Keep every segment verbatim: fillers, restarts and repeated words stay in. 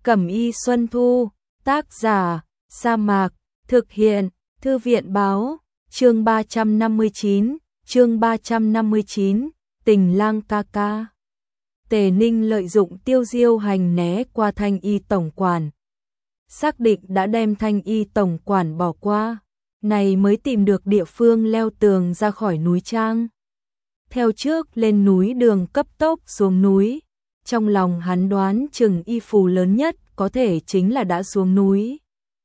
Cẩm y Xuân Thu, tác giả, Sa Mạc, thực hiện, Thư viện báo, chương ba trăm năm mươi chín, chương ba trăm năm mươi chín, Tình lang ca ca. Tề Ninh lợi dụng Tiêu Diêu hành né qua Thanh y tổng quản. Xác định đã đem Thanh y tổng quản bỏ qua, này mới tìm được địa phương leo tường ra khỏi núi Trang. Theo trước lên núi đường cấp tốc xuống núi, trong lòng hắn đoán chừng Y Phù lớn nhất có thể chính là đã xuống núi.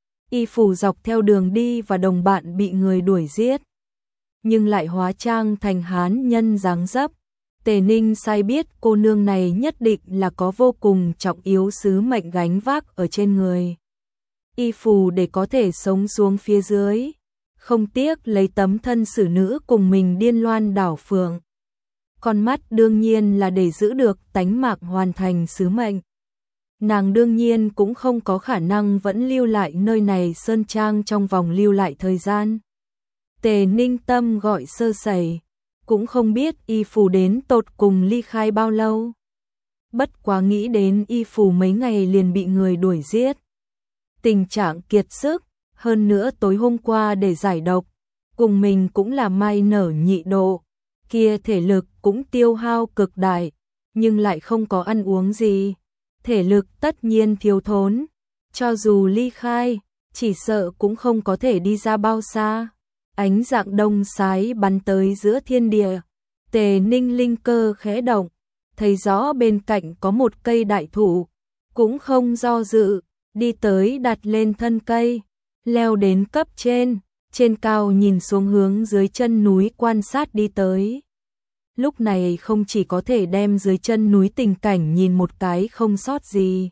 Y Phù dọc theo đường đi và đồng bạn bị người đuổi giết, nhưng lại hóa trang thành hán nhân dáng dấp. Tề Ninh sai biết cô nương này nhất định là có vô cùng trọng yếu sứ mệnh gánh vác ở trên người. Y Phù để có thể sống xuống phía dưới, không tiếc lấy tấm thân xử nữ cùng mình điên loan đảo phượng. Con mắt đương nhiên là để giữ được tánh mạng hoàn thành sứ mệnh. Nàng đương nhiên cũng không có khả năng vẫn lưu lại nơi này sơn trang trong vòng lưu lại thời gian. Tề Ninh tâm gọi sơ sẩy, cũng không biết Y Phù đến tột cùng ly khai bao lâu. Bất quá nghĩ đến Y Phù mấy ngày liền bị người đuổi giết, tình trạng kiệt sức, hơn nữa tối hôm qua để giải độc, cùng mình cũng là mai nở nhị độ, kia thể lực cũng tiêu hao cực đại, nhưng lại không có ăn uống gì, thể lực tất nhiên thiếu thốn, cho dù ly khai, chỉ sợ cũng không có thể đi ra bao xa. Ánh dạng đông sái bắn tới giữa thiên địa, Tề Ninh linh cơ khẽ động, thấy rõ bên cạnh có một cây đại thụ, cũng không do dự, đi tới đặt lên thân cây, leo đến cấp trên, trên cao nhìn xuống hướng dưới chân núi quan sát đi tới. Lúc này không chỉ có thể đem dưới chân núi tình cảnh nhìn một cái không sót gì.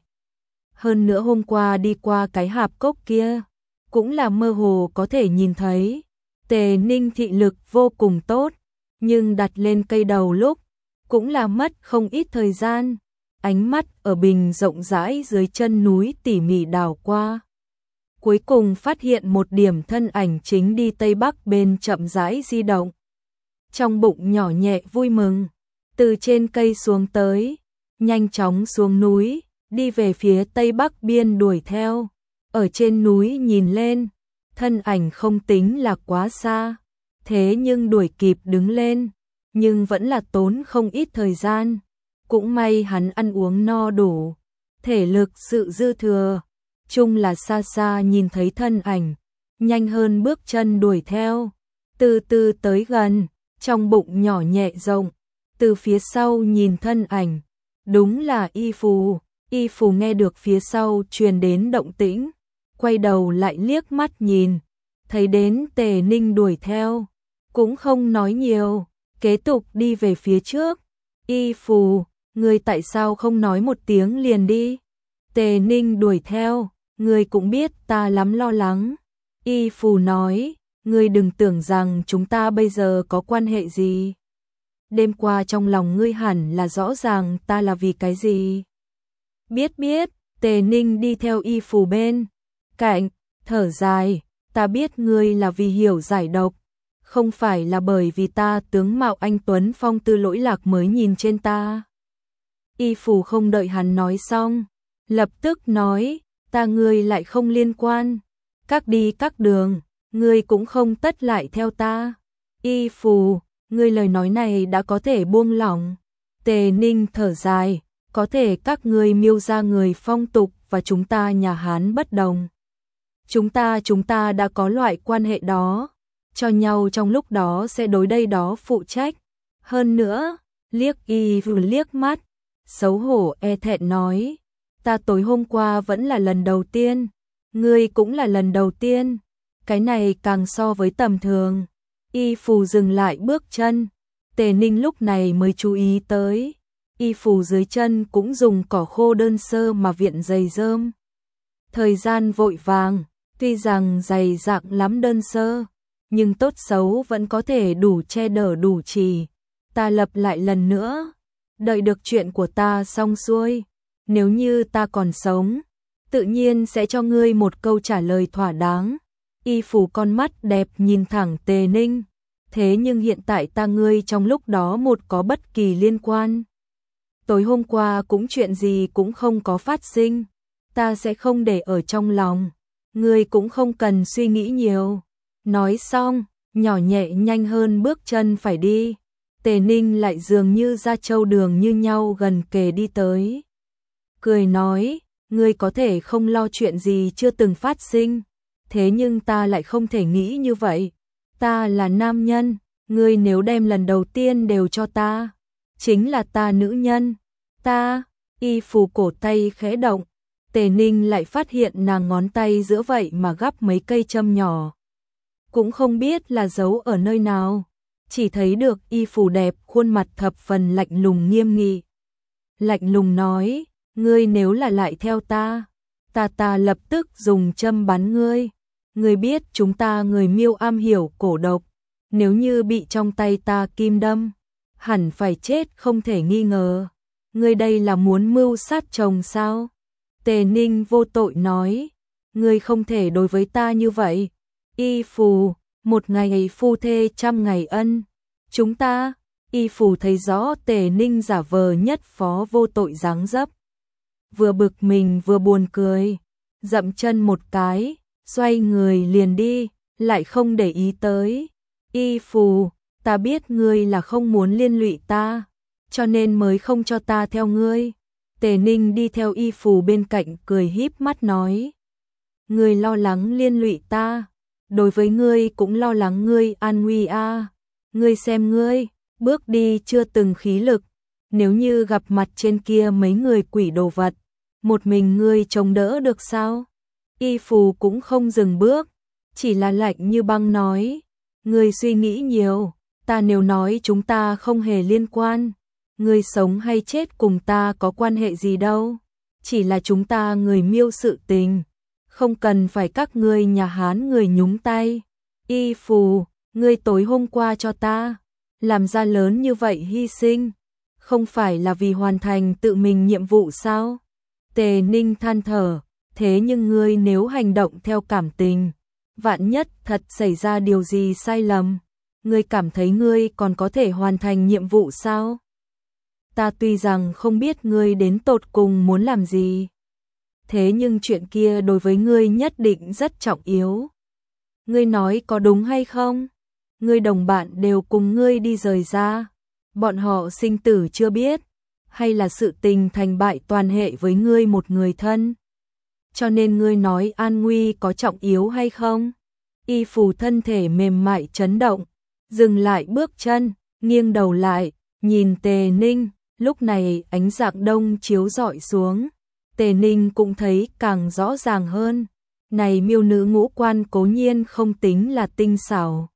Hơn nữa hôm qua đi qua cái hạp cốc kia, cũng là mơ hồ có thể nhìn thấy. Tề Ninh thị lực vô cùng tốt, nhưng đặt lên cây đầu lúc, cũng là mất không ít thời gian. Ánh mắt ở bình rộng rãi dưới chân núi tỉ mỉ đảo qua. Cuối cùng phát hiện một điểm thân ảnh chính đi tây bắc bên chậm rãi di động. Trong bụng nhỏ nhẹ vui mừng, từ trên cây xuống tới, nhanh chóng xuống núi, đi về phía tây bắc biên đuổi theo. Ở trên núi nhìn lên, thân ảnh không tính là quá xa, thế nhưng đuổi kịp đứng lên, nhưng vẫn là tốn không ít thời gian. Cũng may hắn ăn uống no đủ, thể lực sự dư thừa, chung là xa xa nhìn thấy thân ảnh, nhanh hơn bước chân đuổi theo, từ từ tới gần, trong bụng nhỏ nhẹ rộng, từ phía sau nhìn thân ảnh, đúng là Y Phù. Y Phù nghe được phía sau truyền đến động tĩnh, quay đầu lại liếc mắt nhìn, thấy đến Tề Ninh đuổi theo, cũng không nói nhiều, kế tục đi về phía trước. Y Phù, ngươi tại sao không nói một tiếng liền đi? Tề Ninh đuổi theo, ngươi cũng biết ta lắm lo lắng. Y Phù nói, ngươi đừng tưởng rằng chúng ta bây giờ có quan hệ gì. Đêm qua trong lòng ngươi hẳn là rõ ràng ta là vì cái gì. Biết biết, Tề Ninh đi theo Y Phù bên cạnh, thở dài, ta biết ngươi là vì hiểu giải độc, không phải là bởi vì ta tướng mạo anh tuấn phong tư lỗi lạc mới nhìn trên ta. Y Phù không đợi hắn nói xong, lập tức nói, ta ngươi lại không liên quan, các đi các đường, ngươi cũng không tất lại theo ta. Y Phù, ngươi lời nói này đã có thể buông lỏng. Tề Ninh thở dài, có thể các ngươi miêu ra người phong tục và chúng ta nhà Hán bất đồng. Chúng ta chúng ta đã có loại quan hệ đó, cho nhau trong lúc đó sẽ đối đây đó phụ trách. Hơn nữa, liếc Y Phù liếc mắt, xấu hổ e thẹn nói, ta tối hôm qua vẫn là lần đầu tiên, ngươi cũng là lần đầu tiên, cái này càng so với tầm thường. Y Phù dừng lại bước chân, Tề Ninh lúc này mới chú ý tới, Y Phù dưới chân cũng dùng cỏ khô đơn sơ mà viện giày rơm. Thời gian vội vàng, tuy rằng giày dạng lắm đơn sơ, nhưng tốt xấu vẫn có thể đủ che đỡ đủ trì. Ta lập lại lần nữa, đợi được chuyện của ta xong xuôi, nếu như ta còn sống, tự nhiên sẽ cho ngươi một câu trả lời thỏa đáng. Y Phù con mắt đẹp nhìn thẳng Tề Ninh, thế nhưng hiện tại ta ngươi trong lúc đó một có bất kỳ liên quan. Tối hôm qua cũng chuyện gì cũng không có phát sinh, ta sẽ không để ở trong lòng, ngươi cũng không cần suy nghĩ nhiều. Nói xong, nhỏ nhẹ nhanh hơn bước chân phải đi. Tề Ninh lại dường như ra châu đường như nhau gần kề đi tới. Cười nói, ngươi có thể không lo chuyện gì chưa từng phát sinh, thế nhưng ta lại không thể nghĩ như vậy. Ta là nam nhân, ngươi nếu đem lần đầu tiên đều cho ta, chính là ta nữ nhân. Ta, y phù cổ tay khẽ động, Tề Ninh lại phát hiện nàng ngón tay giữa vậy mà gắp mấy cây châm nhỏ. Cũng không biết là giấu ở nơi nào, chỉ thấy được y phù đẹp khuôn mặt thập phần lạnh lùng nghiêm nghị. Lạnh lùng nói, ngươi nếu là lại theo ta, ta ta lập tức dùng châm bắn ngươi. Ngươi biết chúng ta người Miêu am hiểu cổ độc, nếu như bị trong tay ta kim đâm, hẳn phải chết không thể nghi ngờ. Ngươi đây là muốn mưu sát chồng sao? Tề Ninh vô tội nói, ngươi không thể đối với ta như vậy. Y phù, một ngày phu thê trăm ngày ân. Chúng ta, y phù thấy rõ Tề Ninh giả vờ nhất phó vô tội dáng dấp. Vừa bực mình vừa buồn cười, dậm chân một cái, xoay người liền đi, lại không để ý tới. Y phù, ta biết ngươi là không muốn liên lụy ta, cho nên mới không cho ta theo ngươi. Tề Ninh đi theo y phù bên cạnh cười híp mắt nói. Ngươi lo lắng liên lụy ta, đối với ngươi cũng lo lắng ngươi an nguy a. À. Ngươi xem ngươi, bước đi chưa từng khí lực, nếu như gặp mặt trên kia mấy người quỷ đồ vật, một mình ngươi chống đỡ được sao? Y phù cũng không dừng bước, chỉ là lạnh như băng nói, ngươi suy nghĩ nhiều, ta nếu nói chúng ta không hề liên quan, ngươi sống hay chết cùng ta có quan hệ gì đâu, chỉ là chúng ta người Miêu sự tình, không cần phải các ngươi nhà Hán người nhúng tay. Y phù, ngươi tối hôm qua cho ta làm ra lớn như vậy hy sinh, không phải là vì hoàn thành tự mình nhiệm vụ sao? Tề Ninh than thở, thế nhưng ngươi nếu hành động theo cảm tình, vạn nhất thật xảy ra điều gì sai lầm, ngươi cảm thấy ngươi còn có thể hoàn thành nhiệm vụ sao? Ta tuy rằng không biết ngươi đến tột cùng muốn làm gì, thế nhưng chuyện kia đối với ngươi nhất định rất trọng yếu. Ngươi nói có đúng hay không? Ngươi đồng bạn đều cùng ngươi đi rời ra, bọn họ sinh tử chưa biết, hay là sự tình thành bại toàn hệ với ngươi một người thân? Cho nên ngươi nói an nguy có trọng yếu hay không? Y phù thân thể mềm mại chấn động, dừng lại bước chân, nghiêng đầu lại, nhìn Tề Ninh, lúc này ánh dạng đông chiếu rọi xuống, Tề Ninh cũng thấy càng rõ ràng hơn, này Miêu nữ ngũ quan cố nhiên không tính là tinh xảo,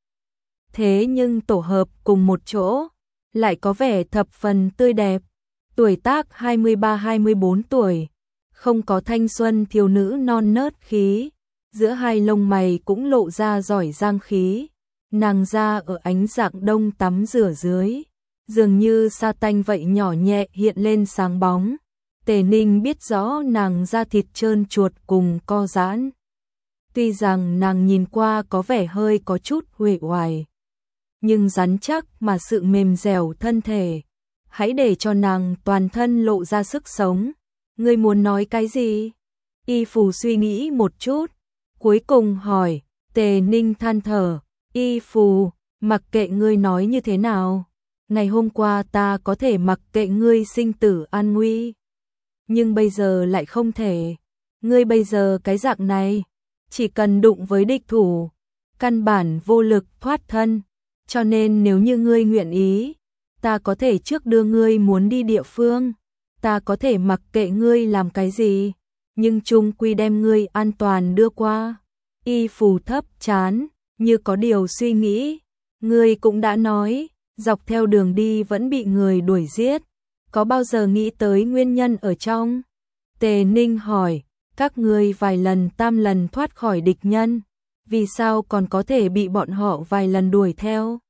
thế nhưng tổ hợp cùng một chỗ, lại có vẻ thập phần tươi đẹp, tuổi tác hai mươi ba hai mươi bốn tuổi, không có thanh xuân thiếu nữ non nớt khí, giữa hai lông mày cũng lộ ra giỏi giang khí, nàng da ở ánh dạng đông tắm rửa dưới, dường như sa tanh vậy nhỏ nhẹ hiện lên sáng bóng. Tề Ninh biết rõ nàng da thịt trơn chuột cùng co giãn. Tuy rằng nàng nhìn qua có vẻ hơi có chút uể oải, nhưng rắn chắc mà sự mềm dẻo thân thể, hãy để cho nàng toàn thân lộ ra sức sống. Ngươi muốn nói cái gì? Y phù suy nghĩ một chút, cuối cùng hỏi. Tề Ninh than thở, Y phù, mặc kệ ngươi nói như thế nào, ngày hôm qua ta có thể mặc kệ ngươi sinh tử an nguy, nhưng bây giờ lại không thể. Ngươi bây giờ cái dạng này, chỉ cần đụng với địch thủ, căn bản vô lực thoát thân, cho nên nếu như ngươi nguyện ý, ta có thể trước đưa ngươi muốn đi địa phương, ta có thể mặc kệ ngươi làm cái gì, nhưng chung quy đem ngươi an toàn đưa qua. Y phù thấp chán, như có điều suy nghĩ, ngươi cũng đã nói, dọc theo đường đi vẫn bị người đuổi giết, có bao giờ nghĩ tới nguyên nhân ở trong? Tề Ninh hỏi, các ngươi vài lần tam lần thoát khỏi địch nhân, vì sao còn có thể bị bọn họ vài lần đuổi theo?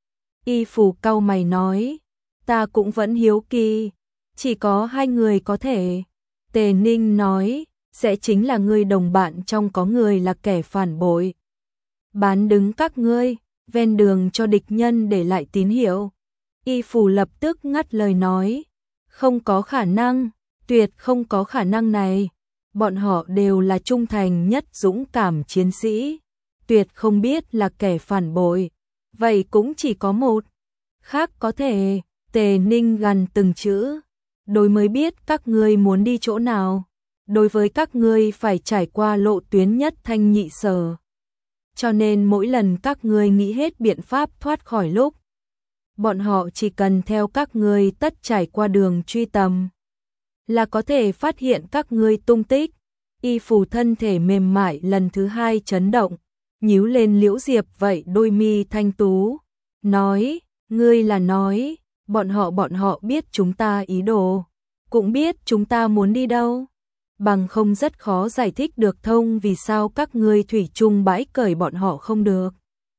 Y phù cau mày nói, ta cũng vẫn hiếu kỳ, chỉ có hai người có thể. Tề Ninh nói, sẽ chính là ngươi đồng bạn trong có người là kẻ phản bội, bán đứng các ngươi, ven đường cho địch nhân để lại tín hiệu. Y phù lập tức ngắt lời nói, không có khả năng, tuyệt không có khả năng này. bọn họ đều là trung thành nhất dũng cảm chiến sĩ, tuyệt không biết là kẻ phản bội. Vậy cũng chỉ có một khác có thể. Tề Ninh gằn từng chữ, đối mới biết các ngươi muốn đi chỗ nào, đối với các ngươi phải trải qua lộ tuyến nhất thanh nhị sở. Cho nên mỗi lần các ngươi nghĩ hết biện pháp thoát khỏi lúc, bọn họ chỉ cần theo các ngươi tất trải qua đường truy tầm, là có thể phát hiện các ngươi tung tích. Y Phù thân thể mềm mại lần thứ hai chấn động, nhíu lên Liễu Diệp vậy đôi mi thanh tú, nói, ngươi là nói, bọn họ bọn họ biết chúng ta ý đồ, cũng biết chúng ta muốn đi đâu, bằng không rất khó giải thích được thông vì sao các ngươi thủy chung bãi cởi bọn họ không được.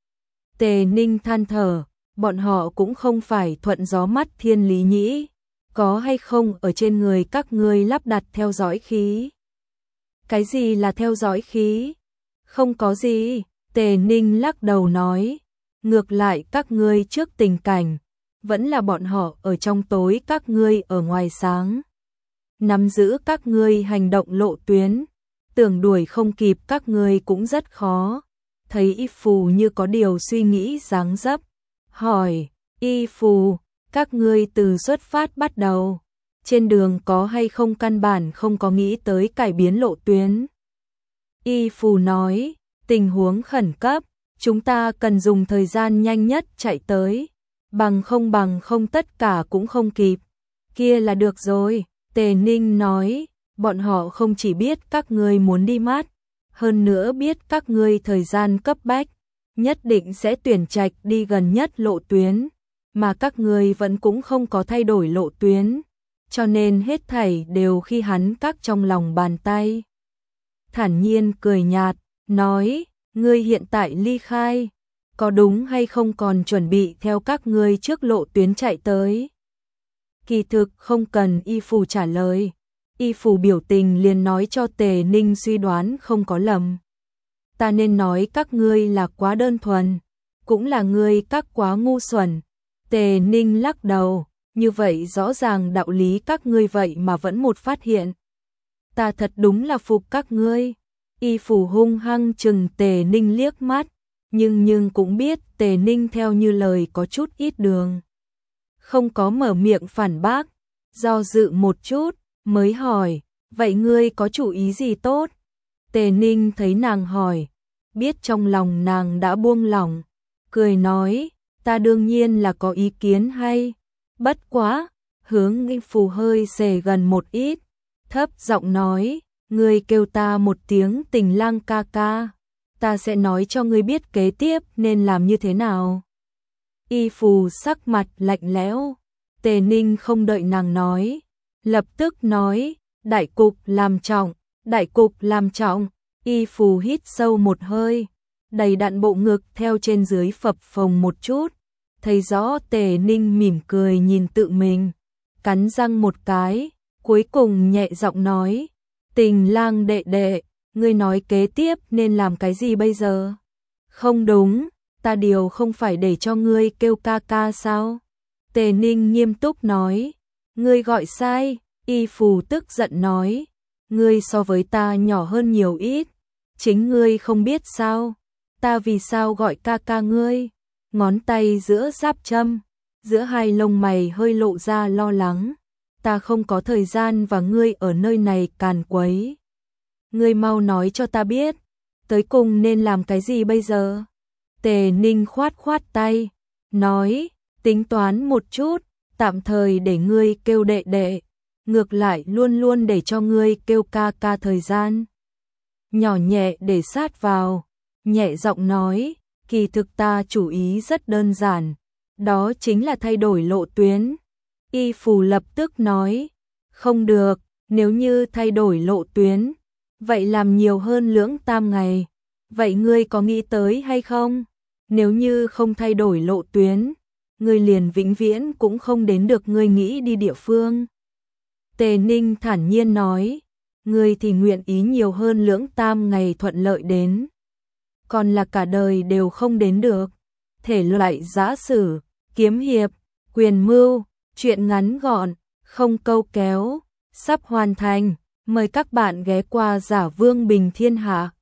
Tề Ninh than thở, bọn họ cũng không phải thuận gió mắt thiên lý nhĩ, có hay không ở trên người các ngươi lắp đặt theo dõi khí. Cái gì là theo dõi khí? Không có gì, Tề Ninh lắc đầu nói, ngược lại các ngươi trước tình cảnh, vẫn là bọn họ ở trong tối các ngươi ở ngoài sáng. Nắm giữ các ngươi hành động lộ tuyến, tưởng đuổi không kịp các ngươi cũng rất khó. Thấy Y Phù như có điều suy nghĩ dáng dấp, hỏi, Y Phù, các ngươi từ xuất phát bắt đầu, trên đường có hay không căn bản không có nghĩ tới cải biến lộ tuyến? Y Phù nói, tình huống khẩn cấp, chúng ta cần dùng thời gian nhanh nhất chạy tới, bằng không bằng không tất cả cũng không kịp. Kia là được rồi, Tề Ninh nói, bọn họ không chỉ biết các ngươi muốn đi mát, hơn nữa biết các ngươi thời gian cấp bách, nhất định sẽ tuyển trạch đi gần nhất lộ tuyến, mà các ngươi vẫn cũng không có thay đổi lộ tuyến, cho nên hết thảy đều khi hắn các trong lòng bàn tay. Thản nhiên cười nhạt, nói, ngươi hiện tại ly khai, có đúng hay không còn chuẩn bị theo các ngươi trước lộ tuyến chạy tới? Kỳ thực không cần Y Phù trả lời, Y Phù biểu tình liền nói cho Tề Ninh suy đoán không có lầm. Ta nên nói các ngươi là quá đơn thuần, cũng là ngươi các quá ngu xuẩn. Tề Ninh lắc đầu, như vậy rõ ràng đạo lý các ngươi vậy mà vẫn một phát hiện. Ta thật đúng là phục các ngươi. Y Phù hung hăng chừng Tề Ninh liếc mắt, nhưng nhưng cũng biết Tề Ninh theo như lời có chút ít đường. Không có mở miệng phản bác, do dự một chút, mới hỏi, vậy ngươi có chủ ý gì tốt? Tề Ninh thấy nàng hỏi, biết trong lòng nàng đã buông lỏng, cười nói, ta đương nhiên là có ý kiến hay, bất quá, hướng Y Phù hơi xề gần một ít, thấp giọng nói, ngươi kêu ta một tiếng Tình Lang ca ca, ta sẽ nói cho ngươi biết kế tiếp nên làm như thế nào. Y Phù sắc mặt lạnh lẽo, Tề Ninh không đợi nàng nói, lập tức nói, đại cục làm trọng, đại cục làm trọng. Y Phù hít sâu một hơi, đầy đặn bộ ngực theo trên dưới phập phồng một chút, thấy rõ Tề Ninh mỉm cười nhìn tự mình, cắn răng một cái, cuối cùng nhẹ giọng nói, Tình Lang đệ đệ, ngươi nói kế tiếp nên làm cái gì bây giờ? Không đúng, ta điều không phải để cho ngươi kêu ca ca sao? Tề Ninh nghiêm túc nói, ngươi gọi sai. Y Phù tức giận nói, ngươi so với ta nhỏ hơn nhiều ít, chính ngươi không biết sao, ta vì sao gọi ca ca ngươi? Ngón tay giữa giáp châm, giữa hai lông mày hơi lộ ra lo lắng, ta không có thời gian và ngươi ở nơi này càn quấy. Ngươi mau nói cho ta biết, tới cùng nên làm cái gì bây giờ? Tề Ninh khoát khoát tay, nói, tính toán một chút, tạm thời để ngươi kêu đệ đệ, ngược lại luôn luôn để cho ngươi kêu ca ca thời gian. Nhỏ nhẹ để sát vào, nhẹ giọng nói, kỳ thực ta chủ ý rất đơn giản, đó chính là thay đổi lộ tuyến. Y Phù lập tức nói, không được, nếu như thay đổi lộ tuyến, vậy làm nhiều hơn lưỡng tam ngày, vậy ngươi có nghĩ tới hay không? Nếu như không thay đổi lộ tuyến, ngươi liền vĩnh viễn cũng không đến được ngươi nghĩ đi địa phương. Tề Ninh thản nhiên nói, ngươi thì nguyện ý nhiều hơn lưỡng tam ngày thuận lợi đến, còn là cả đời đều không đến được. Thể loại giã sử, kiếm hiệp, quyền mưu, truyện ngắn gọn, không câu kéo, sắp hoàn thành. Mời các bạn ghé qua Giả Vương Bình Thiên Hạ.